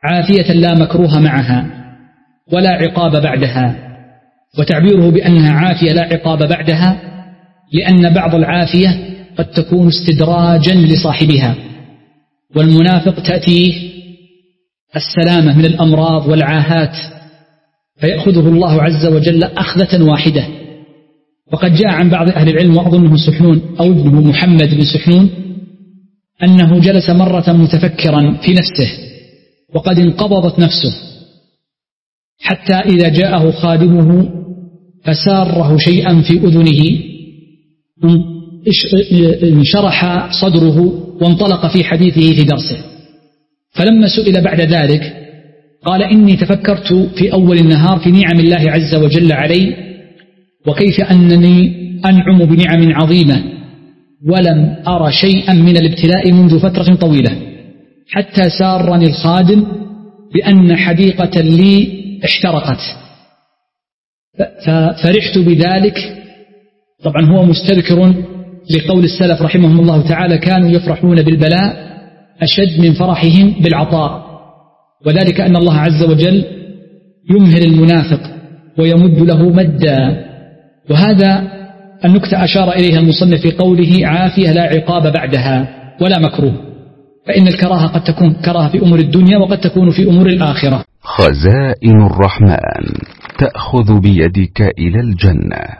عافية لا مكروه معها ولا عقاب بعدها. وتعبيره بأنها عافية لا عقاب بعدها لأن بعض العافية قد تكون استدراجا لصاحبها، والمنافق تأتيه السلامة من الأمراض والعاهات فيأخذه الله عز وجل أخذة واحدة. وقد جاء عن بعض أهل العلم وأظنه سحنون أو ابنه محمد بن سحنون أنه جلس مرة متفكرا في نفسه وقد انقبضت نفسه، حتى إذا جاءه خادمه فساره شيئا في أذنه انشرح صدره وانطلق في حديثه في درسه. فلما سئل بعد ذلك قال: إني تفكرت في أول النهار في نعم الله عز وجل علي، وكيف أنني أنعم بنعم عظيمة، ولم أرى شيئا من الابتلاء منذ فترة طويلة، حتى سارني الخادم بأن حديقة لي احترقت، ففرحت بذلك. طبعا هو مستذكر لقول السلف رحمهم الله تعالى: كانوا يفرحون بالبلاء أشد من فرحهم بالعطاء، وذلك أن الله عز وجل يمهل المنافق ويمد له مدا. وهذا النكتة أشار إليها المصنف في قوله: عافية لا عقاب بعدها ولا مكروه، فإن الكراهة قد تكون كراهة في أمور الدنيا وقد تكون في أمور الآخرة. خزائن الرحمن تأخذ بيدك إلى الجنة.